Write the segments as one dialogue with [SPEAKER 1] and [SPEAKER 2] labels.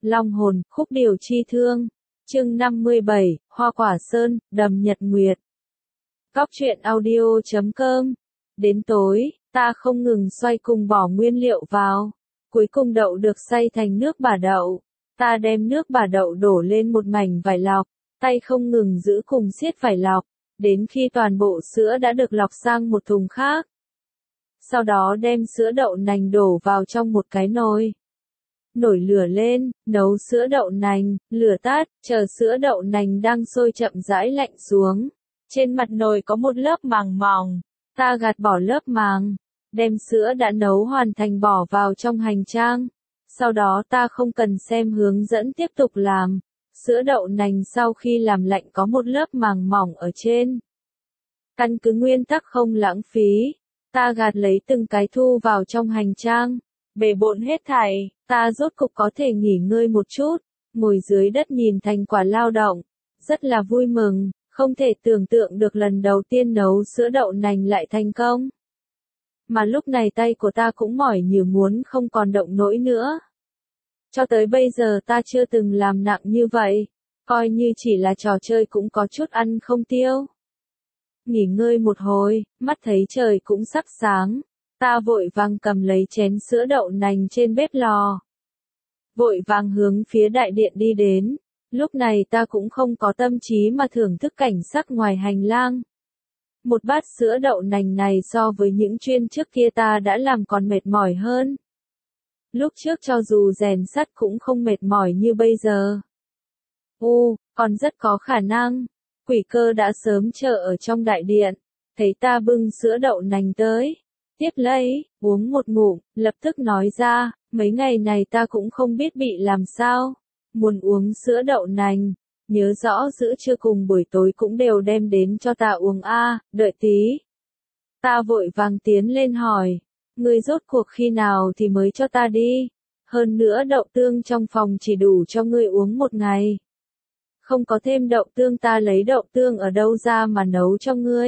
[SPEAKER 1] Long hồn, khúc điều chi thương. Chương 57, Hoa Quả Sơn, Đầm Nhật Nguyệt. Góc truyện audio.com. Đến tối, ta không ngừng xoay cùng bỏ nguyên liệu vào. Cuối cùng đậu được xay thành nước bả đậu. Ta đem nước bả đậu đổ lên một mảnh vải lọc, tay không ngừng giữ cùng siết vải lọc, đến khi toàn bộ sữa đã được lọc sang một thùng khác. Sau đó đem sữa đậu nành đổ vào trong một cái nồi. Nổi lửa lên, nấu sữa đậu nành, lửa tắt, chờ sữa đậu nành đang sôi chậm rãi lạnh xuống. Trên mặt nồi có một lớp màng mỏng, ta gạt bỏ lớp màng, đem sữa đã nấu hoàn thành bỏ vào trong hành trang. Sau đó ta không cần xem hướng dẫn tiếp tục làm. Sữa đậu nành sau khi làm lạnh có một lớp màng mỏng ở trên. Căn cứ nguyên tắc không lãng phí, ta gạt lấy từng cái thu vào trong hành trang. Bề bộn hết thảy, ta rốt cục có thể nghỉ ngơi một chút, ngồi dưới đất nhìn thành quả lao động. Rất là vui mừng, không thể tưởng tượng được lần đầu tiên nấu sữa đậu nành lại thành công. Mà lúc này tay của ta cũng mỏi như muốn không còn động nổi nữa. Cho tới bây giờ ta chưa từng làm nặng như vậy, coi như chỉ là trò chơi cũng có chút ăn không tiêu. Nghỉ ngơi một hồi, mắt thấy trời cũng sắp sáng, ta vội vàng cầm lấy chén sữa đậu nành trên bếp lò. Vội vàng hướng phía đại điện đi đến, lúc này ta cũng không có tâm trí mà thưởng thức cảnh sắc ngoài hành lang. Một bát sữa đậu nành này so với những chuyên trước kia ta đã làm còn mệt mỏi hơn. Lúc trước cho dù rèn sắt cũng không mệt mỏi như bây giờ. Còn rất có khả năng, quỷ cơ đã sớm chờ ở trong đại điện, thấy ta bưng sữa đậu nành tới. Tiếp lấy, uống một ngụm, lập tức nói ra, mấy ngày này ta cũng không biết bị làm sao. Muốn uống sữa đậu nành, nhớ rõ giữa trưa cùng buổi tối cũng đều đem đến cho ta uống đợi tí. Ta vội vàng tiến lên hỏi, ngươi rốt cuộc khi nào thì mới cho ta đi, hơn nữa đậu tương trong phòng chỉ đủ cho ngươi uống một ngày. Không có thêm đậu tương ta lấy đậu tương ở đâu ra mà nấu cho ngươi.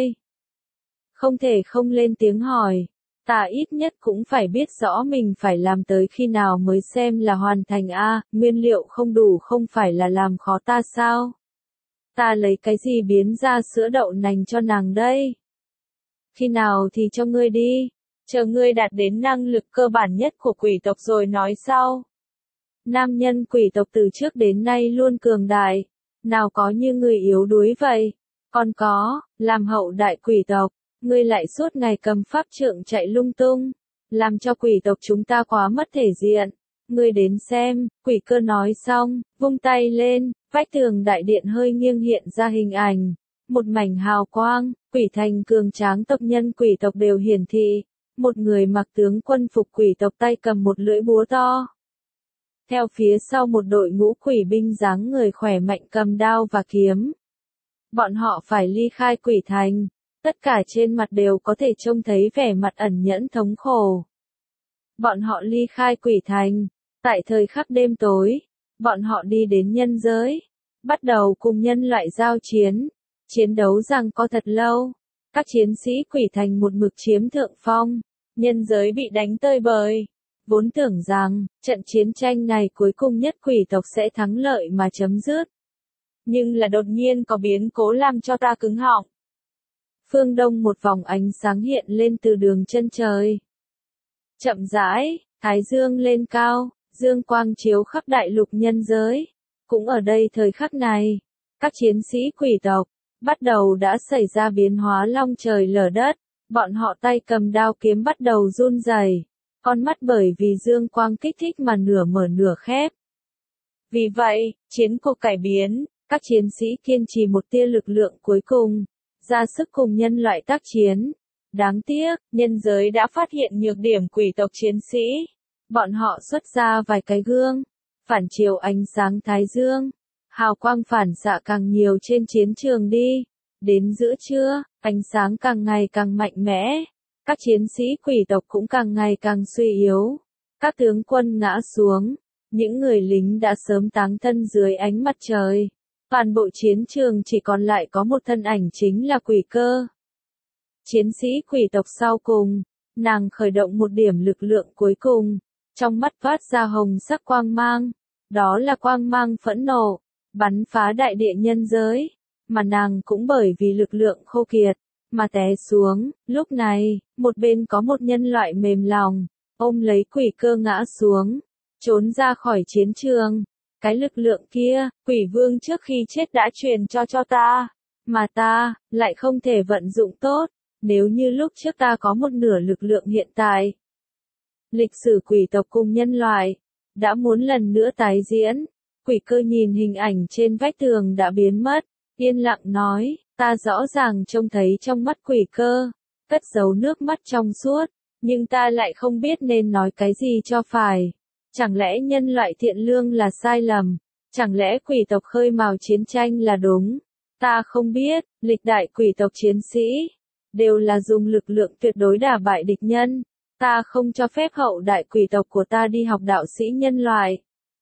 [SPEAKER 1] Không thể không lên tiếng hỏi, ta ít nhất cũng phải biết rõ mình phải làm tới khi nào mới xem là hoàn thành nguyên liệu không đủ không phải là làm khó ta sao? Ta lấy cái gì biến ra sữa đậu nành cho nàng đây? Khi nào thì cho ngươi đi, chờ ngươi đạt đến năng lực cơ bản nhất của quỷ tộc rồi nói sau. Nam nhân quỷ tộc từ trước đến nay luôn cường đại, nào có như người yếu đuối vậy. Còn có, làm hậu đại quỷ tộc, ngươi lại suốt ngày cầm pháp trượng chạy lung tung, làm cho quỷ tộc chúng ta quá mất thể diện. Ngươi đến xem, quỷ cơ nói xong, vung tay lên, vách tường đại điện hơi nghiêng hiện ra hình ảnh. Một mảnh hào quang, quỷ thành cường tráng tộc nhân quỷ tộc đều hiển thị. Một người mặc tướng quân phục quỷ tộc tay cầm một lưỡi búa to. Theo phía sau một đội ngũ quỷ binh dáng người khỏe mạnh cầm đao và kiếm. Bọn họ phải ly khai quỷ thành. Tất cả trên mặt đều có thể trông thấy vẻ mặt ẩn nhẫn thống khổ. Bọn họ ly khai quỷ thành. Tại thời khắc đêm tối, bọn họ đi đến nhân giới. Bắt đầu cùng nhân loại giao chiến. Chiến đấu rằng có thật lâu. Các chiến sĩ quỷ thành một mực chiếm thượng phong. Nhân giới bị đánh tơi bời. Vốn tưởng rằng, trận chiến tranh này cuối cùng nhất quỷ tộc sẽ thắng lợi mà chấm dứt. Nhưng là đột nhiên có biến cố làm cho ta cứng họng. Phương Đông một vòng ánh sáng hiện lên từ đường chân trời. Chậm rãi, thái dương lên cao, dương quang chiếu khắp đại lục nhân giới. Cũng ở đây thời khắc này, các chiến sĩ quỷ tộc, bắt đầu đã xảy ra biến hóa long trời lở đất. Bọn họ tay cầm đao kiếm bắt đầu run rẩy, con mắt bởi vì dương quang kích thích mà nửa mở nửa khép. Vì vậy, chiến cuộc cải biến, các chiến sĩ kiên trì một tia lực lượng cuối cùng, ra sức cùng nhân loại tác chiến. Đáng tiếc, nhân giới đã phát hiện nhược điểm quỷ tộc chiến sĩ. Bọn họ xuất ra vài cái gương, phản chiếu ánh sáng thái dương. Hào quang phản xạ càng nhiều trên chiến trường đi. Đến giữa trưa, ánh sáng càng ngày càng mạnh mẽ. Các chiến sĩ quỷ tộc cũng càng ngày càng suy yếu. Các tướng quân ngã xuống. Những người lính đã sớm táng thân dưới ánh mặt trời. Toàn bộ chiến trường chỉ còn lại có một thân ảnh chính là quỷ cơ. Chiến sĩ quỷ tộc sau cùng, nàng khởi động một điểm lực lượng cuối cùng. Trong mắt phát ra hồng sắc quang mang. đó là quang mang phẫn nộ, bắn phá đại địa nhân giới, mà nàng cũng bởi vì lực lượng khô kiệt, mà té xuống. Lúc này, một bên có một nhân loại mềm lòng, ôm lấy quỷ cơ ngã xuống, trốn ra khỏi chiến trường. Cái lực lượng kia, quỷ vương trước khi chết đã truyền cho ta, mà ta, lại không thể vận dụng tốt, nếu như lúc trước ta có một nửa lực lượng hiện tại. Lịch sử quỷ tộc cùng nhân loại, đã muốn lần nữa tái diễn. Quỷ cơ nhìn hình ảnh trên vách tường đã biến mất, yên lặng nói, ta rõ ràng trông thấy trong mắt quỷ cơ, cất giấu nước mắt trong suốt, nhưng ta lại không biết nên nói cái gì cho phải. Chẳng lẽ nhân loại thiện lương là sai lầm? Chẳng lẽ quỷ tộc khơi mào chiến tranh là đúng? Ta không biết, lịch đại quỷ tộc chiến sĩ, đều là dùng lực lượng tuyệt đối đả bại địch nhân. Ta không cho phép hậu đại quỷ tộc của ta đi học đạo sĩ nhân loại.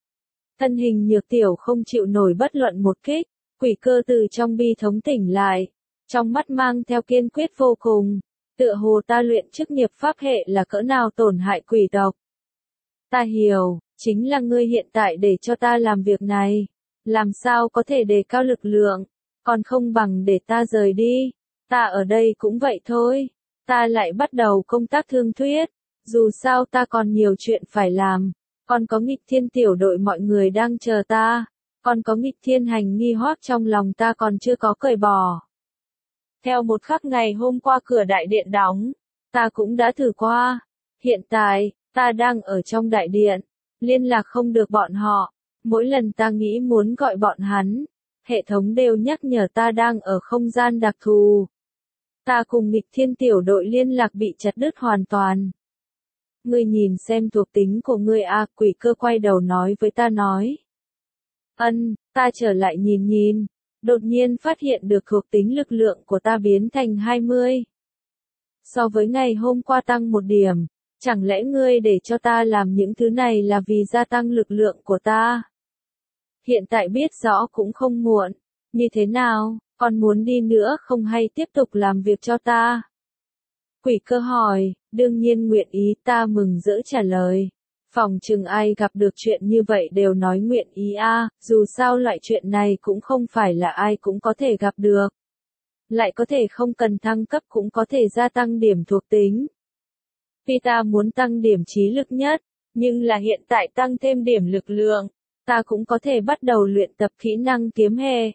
[SPEAKER 1] Thân hình nhược tiểu không chịu nổi bất luận một kích, quỷ cơ từ trong bi thống tỉnh lại, trong mắt mang theo kiên quyết vô cùng, tựa hồ ta luyện chức nghiệp pháp hệ là cỡ nào tổn hại quỷ tộc. Ta hiểu, chính là ngươi hiện tại để cho ta làm việc này, làm sao có thể đề cao lực lượng, còn không bằng để ta rời đi, ta ở đây cũng vậy thôi, ta lại bắt đầu công tác thương thuyết, dù sao ta còn nhiều chuyện phải làm, còn có nghịch thiên tiểu đội mọi người đang chờ ta, còn có nghịch thiên hành nghi hoác trong lòng ta còn chưa có cởi bỏ. Theo một khắc ngày hôm qua cửa đại điện đóng, ta cũng đã thử qua, hiện tại, ta đang ở trong đại điện, liên lạc không được bọn họ, mỗi lần ta nghĩ muốn gọi bọn hắn, hệ thống đều nhắc nhở ta đang ở không gian đặc thù. Ta cùng nghịch thiên tiểu đội liên lạc bị chặt đứt hoàn toàn. Ngươi nhìn xem thuộc tính của ngươi a, quỷ cơ quay đầu nói với ta nói. Ta trở lại nhìn, đột nhiên phát hiện được thuộc tính lực lượng của ta biến thành 20. So với ngày hôm qua tăng 1 điểm. Chẳng lẽ ngươi để cho ta làm những thứ này là vì gia tăng lực lượng của ta? Hiện tại biết rõ cũng không muộn. Như thế nào, còn muốn đi nữa không hay tiếp tục làm việc cho ta? Quỷ cơ hỏi, đương nhiên nguyện ý, ta mừng rỡ trả lời. Phòng chừng ai gặp được chuyện như vậy đều nói nguyện ý a, dù sao loại chuyện này cũng không phải là ai cũng có thể gặp được. Lại có thể không cần thăng cấp cũng có thể gia tăng điểm thuộc tính. Vì ta muốn tăng điểm trí lực nhất, nhưng là hiện tại tăng thêm điểm lực lượng, ta cũng có thể bắt đầu luyện tập kỹ năng kiếm hề.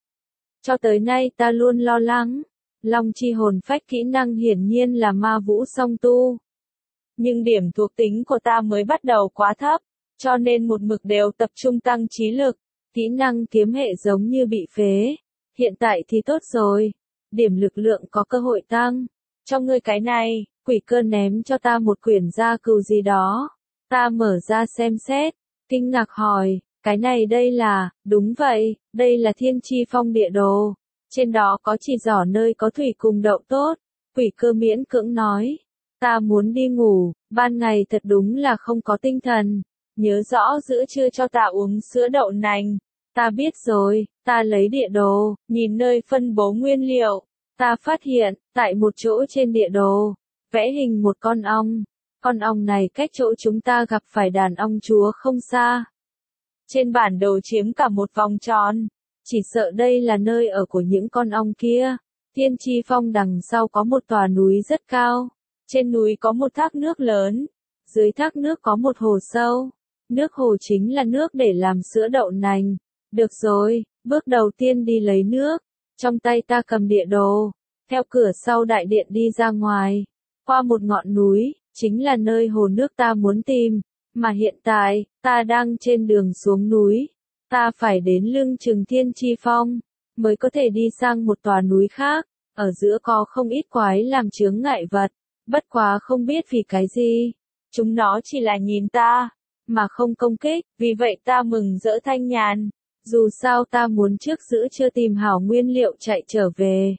[SPEAKER 1] Cho tới nay ta luôn lo lắng, Long chi hồn phách kỹ năng hiển nhiên là ma vũ song tu. Nhưng điểm thuộc tính của ta mới bắt đầu quá thấp, cho nên một mực đều tập trung tăng trí lực, kỹ năng kiếm hệ giống như bị phế. Hiện tại thì tốt rồi, điểm lực lượng có cơ hội tăng. Cho ngươi cái này, quỷ cơ ném cho ta một quyển gia cừu gì đó. Ta mở ra xem xét, kinh ngạc hỏi, cái này đây là, đúng vậy, đây là thiên chi phong địa đồ. Trên đó có chỉ rõ nơi có thủy cùng đậu tốt. Quỷ cơ miễn cưỡng nói, ta muốn đi ngủ, ban ngày thật đúng là không có tinh thần. Nhớ rõ giữa trưa cho ta uống sữa đậu nành. Ta biết rồi, ta lấy địa đồ, nhìn nơi phân bố nguyên liệu. Ta phát hiện, tại một chỗ trên địa đồ, vẽ hình một con ong. Con ong này cách chỗ chúng ta gặp phải đàn ong chúa không xa. Trên bản đồ chiếm cả một vòng tròn. Chỉ sợ đây là nơi ở của những con ong kia. Thiên chi phong đằng sau có một tòa núi rất cao. Trên núi có một thác nước lớn. Dưới thác nước có một hồ sâu. Nước hồ chính là nước để làm sữa đậu nành. Được rồi, bước đầu tiên đi lấy nước. Trong tay ta cầm địa đồ. Theo cửa sau đại điện đi ra ngoài. Qua một ngọn núi, chính là nơi hồ nước ta muốn tìm. Mà hiện tại, ta đang trên đường xuống núi. Ta phải đến lưng chừng thiên chi phong, mới có thể đi sang một tòa núi khác. Ở giữa có không ít quái làm chướng ngại vật. Bất quá không biết vì cái gì. Chúng nó chỉ là nhìn ta, mà không công kích. Vì vậy ta mừng rỡ thanh nhàn. Dù sao ta muốn trước giữa chưa tìm hảo nguyên liệu chạy trở về.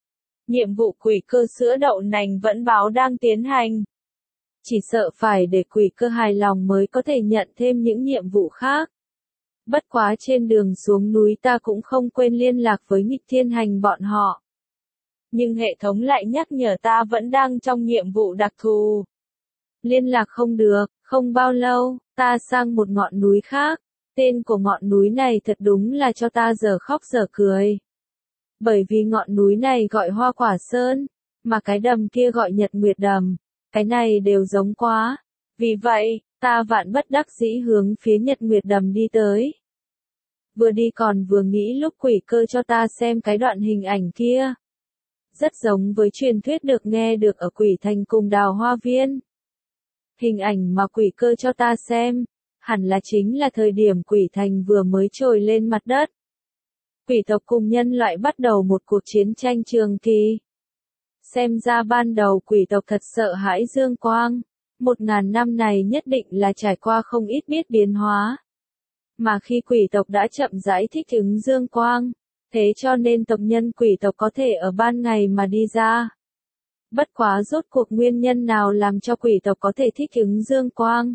[SPEAKER 1] Nhiệm vụ quỷ cơ sữa đậu nành vẫn báo đang tiến hành. Chỉ sợ phải để quỷ cơ hài lòng mới có thể nhận thêm những nhiệm vụ khác. Bất quá trên đường xuống núi ta cũng không quên liên lạc với nghịch thiên hành bọn họ. Nhưng hệ thống lại nhắc nhở ta vẫn đang trong nhiệm vụ đặc thù. Liên lạc không được, không bao lâu, ta sang một ngọn núi khác. Tên của ngọn núi này thật đúng là cho ta giờ khóc giờ cười. Bởi vì ngọn núi này gọi Hoa Quả Sơn, mà cái đầm kia gọi Nhật Nguyệt Đầm, cái này đều giống quá. Vì vậy, ta vạn bất đắc dĩ hướng phía Nhật Nguyệt Đầm đi tới. Vừa đi còn vừa nghĩ lúc quỷ cơ cho ta xem cái đoạn hình ảnh kia. Rất giống với truyền thuyết được nghe được ở Quỷ Thành cùng Đào Hoa Viên. Hình ảnh mà quỷ cơ cho ta xem, hẳn là chính là thời điểm Quỷ Thành vừa mới trồi lên mặt đất. Quỷ tộc cùng nhân loại bắt đầu một cuộc chiến tranh trường kỳ. Xem ra ban đầu quỷ tộc thật sợ hãi dương quang. 1000 năm này nhất định là trải qua không ít biết biến hóa. Mà khi quỷ tộc đã chậm rãi thích ứng dương quang, thế cho nên tộc nhân quỷ tộc có thể ở ban ngày mà đi ra. Bất quá rốt cuộc nguyên nhân nào làm cho quỷ tộc có thể thích ứng dương quang?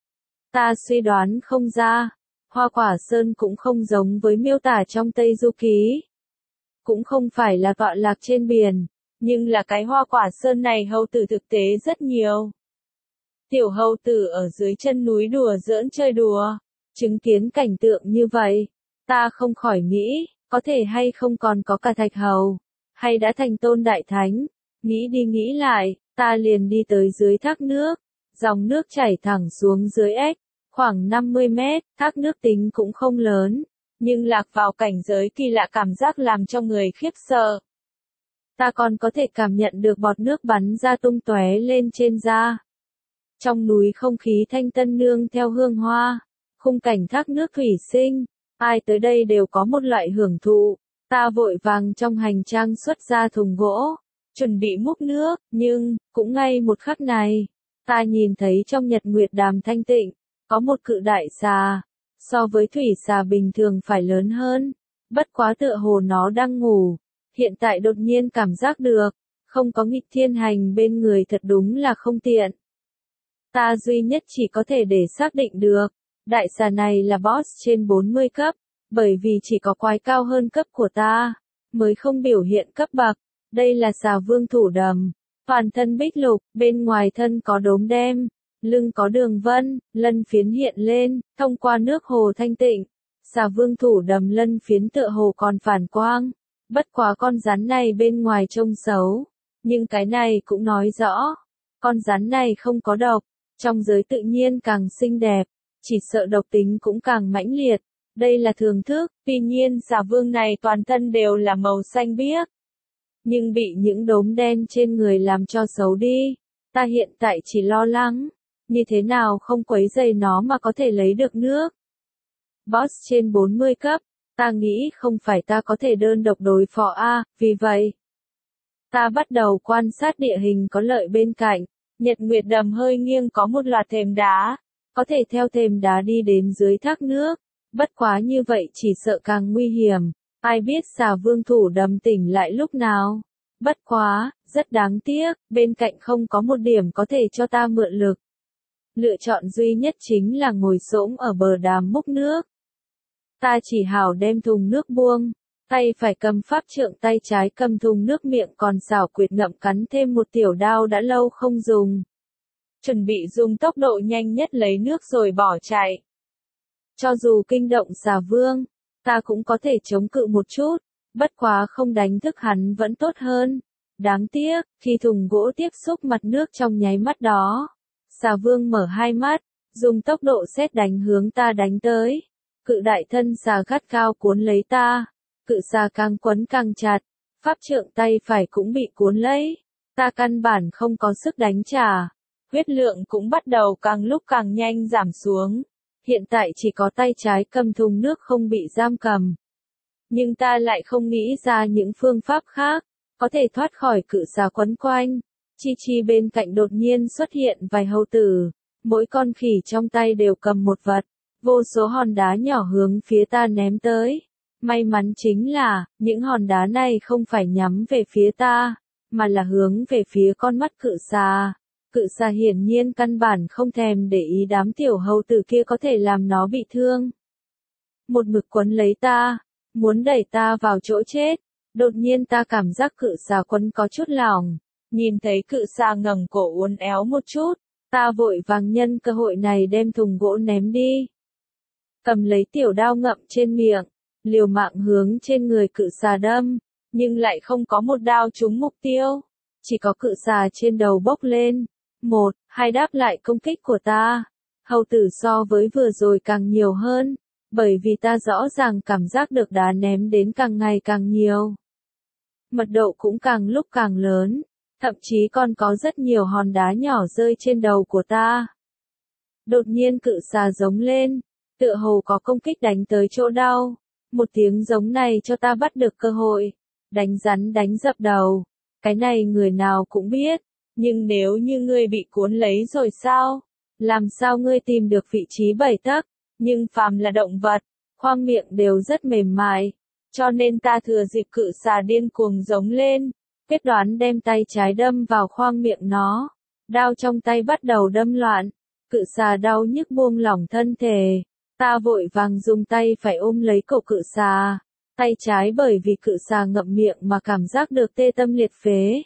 [SPEAKER 1] Ta suy đoán không ra. Hoa Quả Sơn cũng không giống với miêu tả trong Tây Du Ký. Cũng không phải là tọa lạc trên biển, nhưng là cái Hoa Quả Sơn này hầu tử thực tế rất nhiều. Tiểu hầu tử ở dưới chân núi đùa giỡn chơi đùa, chứng kiến cảnh tượng như vậy, ta không khỏi nghĩ, có thể hay không còn có cả thạch hầu, hay đã thành tôn đại thánh. Nghĩ đi nghĩ lại, ta liền đi tới dưới thác nước, dòng nước chảy thẳng xuống dưới ếch, khoảng 50 mét, thác nước tính cũng không lớn, nhưng lạc vào cảnh giới kỳ lạ cảm giác làm cho người khiếp sợ. Ta còn có thể cảm nhận được bọt nước bắn ra tung tóe lên trên da. Trong núi không khí thanh tân nương theo hương hoa, khung cảnh thác nước thủy sinh, ai tới đây đều có một loại hưởng thụ. Ta vội vàng trong hành trang xuất ra thùng gỗ, chuẩn bị múc nước, nhưng, cũng ngay một khắc này, ta nhìn thấy trong Nhật Nguyệt Đàm thanh tịnh, có một cự đại xà, so với thủy xà bình thường phải lớn hơn, bất quá tựa hồ nó đang ngủ, hiện tại đột nhiên cảm giác được, không có nghịch thiên hành bên người thật đúng là không tiện. Ta duy nhất chỉ có thể để xác định được, đại xà này là boss trên 40 cấp, bởi vì chỉ có quái cao hơn cấp của ta, mới không biểu hiện cấp bậc. Đây là xà vương thủ đầm, toàn thân bích lục, bên ngoài thân có đốm đen, lưng có đường vân, lân phiến hiện lên, thông qua nước hồ thanh tịnh. Xà vương thủ đầm lân phiến tựa hồ còn phản quang, bất quá con rắn này bên ngoài trông xấu, nhưng cái này cũng nói rõ, con rắn này không có độc, trong giới tự nhiên càng xinh đẹp, chỉ sợ độc tính cũng càng mãnh liệt. Đây là thường thức, tuy nhiên xà vương này toàn thân đều là màu xanh biếc, nhưng bị những đốm đen trên người làm cho xấu đi. Ta hiện tại chỉ lo lắng, như thế nào không quấy rầy nó mà có thể lấy được nước. Boss trên 40 cấp, ta nghĩ không phải ta có thể đơn độc đối phó vì vậy, ta bắt đầu quan sát địa hình có lợi bên cạnh. Nhật Nguyệt Đầm hơi nghiêng có một loạt thềm đá, có thể theo thềm đá đi đến dưới thác nước, bất quá như vậy chỉ sợ càng nguy hiểm. Ai biết xà vương thủ đầm tỉnh lại lúc nào. Bất quá, rất đáng tiếc, bên cạnh không có một điểm có thể cho ta mượn lực. Lựa chọn duy nhất chính là ngồi xổm ở bờ đàm múc nước. Ta chỉ hảo đem thùng nước buông, tay phải cầm pháp trượng, tay trái cầm thùng nước, miệng còn xảo quyệt ngậm cắn thêm một tiểu đao đã lâu không dùng. Chuẩn bị dùng tốc độ nhanh nhất lấy nước rồi bỏ chạy. Cho dù kinh động xà vương, ta cũng có thể chống cự một chút, bất quá không đánh thức hắn vẫn tốt hơn. Đáng tiếc, khi thùng gỗ tiếp xúc mặt nước trong nháy mắt đó, xà vương mở hai mắt, dùng tốc độ sét đánh hướng ta đánh tới. Cự đại thân xà gắt cao cuốn lấy ta, cự xà càng quấn càng chặt, pháp trượng tay phải cũng bị cuốn lấy. Ta căn bản không có sức đánh trả, huyết lượng cũng bắt đầu càng lúc càng nhanh giảm xuống. Hiện tại chỉ có tay trái cầm thùng nước không bị giam cầm. Nhưng ta lại không nghĩ ra những phương pháp khác, có thể thoát khỏi cự xà quấn quanh. Chi Chi bên cạnh đột nhiên xuất hiện vài hầu tử, mỗi con khỉ trong tay đều cầm một vật, vô số hòn đá nhỏ hướng phía ta ném tới. May mắn chính là, những hòn đá này không phải nhắm về phía ta, mà là hướng về phía con mắt cự xà. Cự xà hiển nhiên căn bản không thèm để ý đám tiểu hầu tử kia có thể làm nó bị thương. Một mực quấn lấy ta, muốn đẩy ta vào chỗ chết. Đột nhiên ta cảm giác cự xà quấn có chút lỏng, nhìn thấy cự xà ngẩng cổ uốn éo một chút, ta vội vàng nhân cơ hội này đem thùng gỗ ném đi. cầm lấy tiểu đao ngậm trên miệng, liều mạng hướng trên người cự xà đâm, nhưng lại không có một đao trúng mục tiêu, chỉ có cự xà trên đầu bốc lên, một, hai đáp lại công kích của ta. Hầu tử so với vừa rồi càng nhiều hơn, bởi vì ta rõ ràng cảm giác được đá ném đến càng ngày càng nhiều. Mật độ cũng càng lúc càng lớn, thậm chí còn có rất nhiều hòn đá nhỏ rơi trên đầu của ta. Đột nhiên cự xà giống lên, tựa hồ có công kích đánh tới chỗ đau. Một tiếng giống này cho ta bắt được cơ hội, đánh rắn đánh dập đầu. Cái này người nào cũng biết, nhưng nếu như ngươi bị cuốn lấy rồi sao? Làm sao ngươi tìm được vị trí 7 tấc? Nhưng phàm là động vật, khoang miệng đều rất mềm mại, cho nên ta thừa dịp cự xà điên cuồng giống lên, quyết đoán đem tay trái đâm vào khoang miệng nó. Đao trong tay bắt đầu đâm loạn, cự xà đau nhức buông lỏng thân thể. Ta vội vàng dùng tay phải ôm lấy cổ cự xà, tay trái bởi vì cự xà ngậm miệng mà cảm giác được tê tâm liệt phế.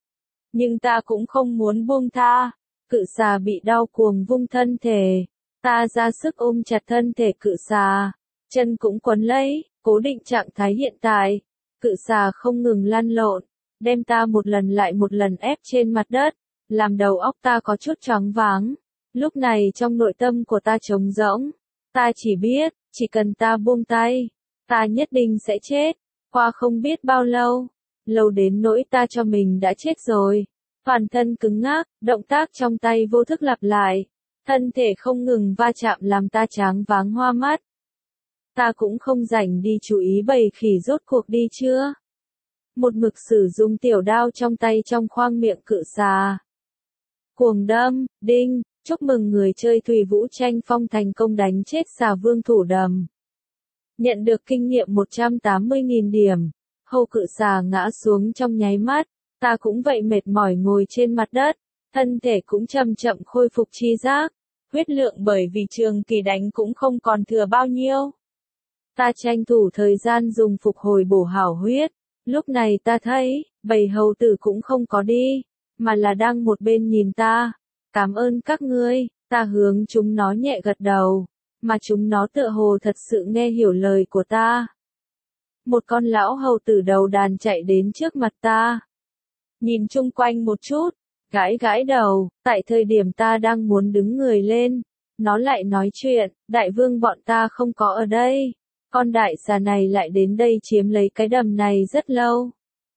[SPEAKER 1] Nhưng ta cũng không muốn buông tha, cự xà bị đau cuồng vung thân thể, ta ra sức ôm chặt thân thể cự xà, chân cũng quấn lấy, cố định trạng thái hiện tại. Cự xà không ngừng lăn lộn, đem ta một lần lại một lần ép trên mặt đất, làm đầu óc ta có chút choáng váng. Lúc này trong nội tâm của ta trống rỗng. Ta chỉ biết, chỉ cần ta buông tay, ta nhất định sẽ chết. Qua không biết bao lâu, lâu đến nỗi ta cho mình đã chết rồi. Toàn thân cứng ngắc, động tác trong tay vô thức lặp lại. Thân thể không ngừng va chạm làm ta choáng váng hoa mắt. Ta cũng không rảnh đi chú ý bầy khỉ rốt cuộc đi chưa. Một mực sử dụng tiểu đao trong tay trong khoang miệng cự xà. Cuồng đâm, đinh. Chúc mừng người chơi Thủy Vũ Tranh Phong thành công đánh chết xà vương thủ đầm. Nhận được kinh nghiệm 180.000 điểm. Hầu cự xà ngã xuống trong nháy mắt. Ta cũng vậy mệt mỏi ngồi trên mặt đất. Thân thể cũng chậm chậm khôi phục chi giác. Huyết lượng bởi vì trường kỳ đánh cũng không còn thừa bao nhiêu. Ta tranh thủ thời gian dùng phục hồi bổ hảo huyết. Lúc này ta thấy, bầy hầu tử cũng không có đi, mà là đang một bên nhìn ta. Cảm ơn các ngươi, ta hướng chúng nó nhẹ gật đầu, mà chúng nó tựa hồ thật sự nghe hiểu lời của ta. Một con lão hầu tử đầu đàn chạy đến trước mặt ta. Nhìn chung quanh một chút, gãi gãi đầu, tại thời điểm ta đang muốn đứng người lên, nó lại nói chuyện, đại vương bọn ta không có ở đây. Con đại xà này lại đến đây chiếm lấy cái đầm này rất lâu.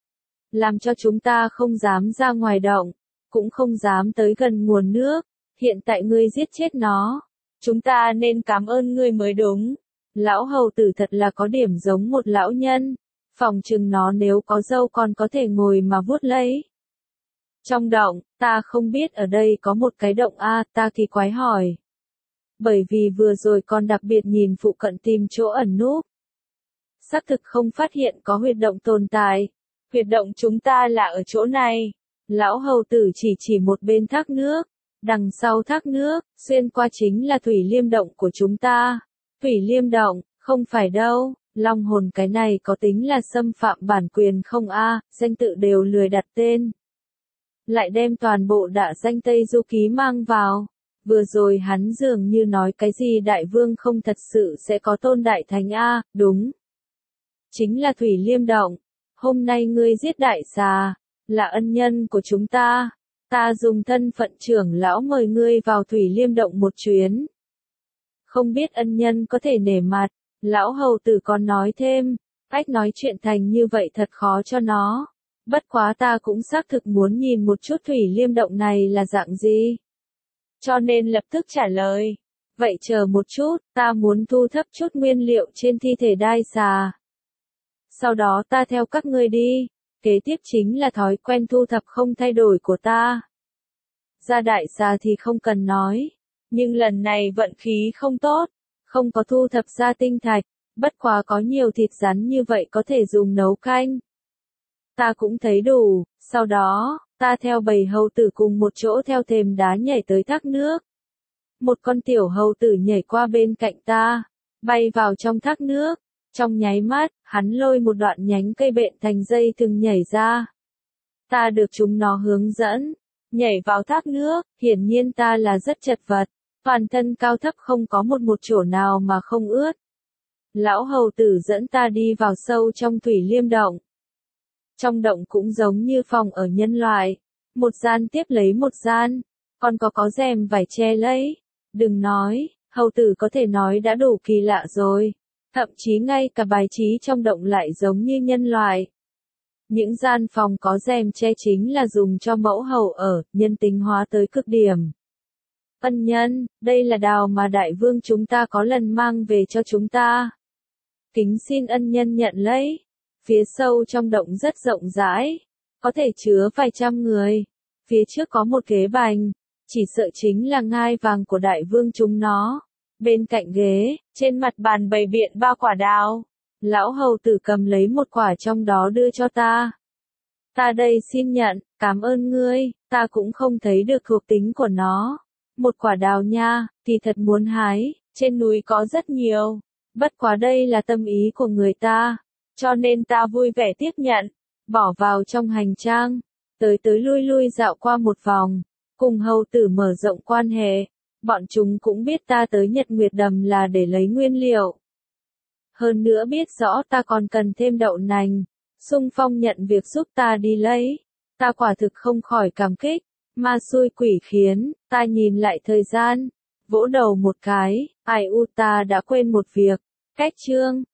[SPEAKER 1] Làm cho chúng ta không dám ra ngoài động, cũng không dám tới gần nguồn nước. Hiện tại ngươi giết chết nó, chúng ta nên cảm ơn ngươi mới đúng. Lão hầu tử thật là có điểm giống một lão nhân. Phòng chừng nó nếu có râu còn có thể ngồi mà vuốt lấy. Trong động, ta không biết ở đây có một cái động a, ta kỳ quái hỏi. Bởi vì vừa rồi con đặc biệt nhìn phụ cận tìm chỗ ẩn núp. Xác thực không phát hiện có huyệt động tồn tại. Huyệt động chúng ta là ở chỗ này. Lão hầu tử chỉ một bên thác nước. Đằng sau thác nước, xuyên qua chính là thủy liêm động của chúng ta. Thủy liêm động, không phải đâu. Long hồn cái này có tính là xâm phạm bản quyền không a, danh tự đều lười đặt tên. Lại đem toàn bộ đạ danh Tây Du Ký mang vào. Vừa rồi hắn dường như nói cái gì đại vương không thật sự sẽ có tôn đại thánh a, đúng. Chính là Thủy Liêm Động. Hôm nay ngươi giết đại xà, là ân nhân của chúng ta. Ta dùng thân phận trưởng lão mời ngươi vào Thủy Liêm Động một chuyến. Không biết ân nhân có thể nể mặt, lão hầu tử còn nói thêm, cách nói chuyện thành như vậy thật khó cho nó. Bất quá ta cũng xác thực muốn nhìn một chút Thủy Liêm Động này là dạng gì. Cho nên lập tức trả lời. Vậy chờ một chút, ta muốn thu thập chút nguyên liệu trên thi thể đai xà. Sau đó ta theo các ngươi đi. Kế tiếp chính là thói quen thu thập không thay đổi của ta. Ra đại xà thì không cần nói. Nhưng lần này vận khí không tốt. Không có thu thập ra tinh thạch. Bất quá có nhiều thịt rắn như vậy có thể dùng nấu canh. Ta cũng thấy đủ. Sau đó, ta theo bầy hầu tử cùng một chỗ theo thềm đá nhảy tới thác nước. Một con tiểu hầu tử nhảy qua bên cạnh ta, bay vào trong thác nước. Trong nháy mắt, hắn lôi một đoạn nhánh cây bện thành dây thừng nhảy ra. Ta được chúng nó hướng dẫn, nhảy vào thác nước, hiển nhiên ta là rất chật vật. toàn thân cao thấp không có một chỗ nào mà không ướt. Lão hầu tử dẫn ta đi vào sâu trong thủy liêm động. Trong động cũng giống như phòng ở nhân loại, một gian tiếp lấy một gian, còn có rèm vải che lấy. Đừng nói, hầu tử có thể nói đã đủ kỳ lạ rồi. Thậm chí ngay cả bài trí trong động lại giống như nhân loại. Những gian phòng có rèm che chính là dùng cho mẫu hầu ở, nhân tính hóa tới cực điểm. Ân nhân, đây là đào mà đại vương chúng ta có lần mang về cho chúng ta. Kính xin ân nhân nhận lấy. Phía sâu trong động rất rộng rãi, có thể chứa vài trăm người. Phía trước có một ghế bành, chỉ sợ chính là ngai vàng của đại vương chúng nó. Bên cạnh ghế, trên mặt bàn bày biện ba quả đào. Lão hầu tử cầm lấy một quả trong đó đưa cho ta. Ta đây xin nhận, cảm ơn ngươi, ta cũng không thấy được thuộc tính của nó. Một quả đào nha, thì thật muốn hái, trên núi có rất nhiều. Bất quá đây là tâm ý của người ta, cho nên ta vui vẻ tiếp nhận, bỏ vào trong hành trang, tới lui dạo qua một vòng, cùng hầu tử mở rộng quan hệ. Bọn chúng cũng biết ta tới Nhật Nguyệt Đầm là để lấy nguyên liệu. Hơn nữa biết rõ ta còn cần thêm đậu nành, xung phong nhận việc giúp ta đi lấy. Ta quả thực không khỏi cảm kích, ma xui quỷ khiến, ta nhìn lại thời gian, vỗ đầu một cái, ai u ta đã quên một việc. Cách chương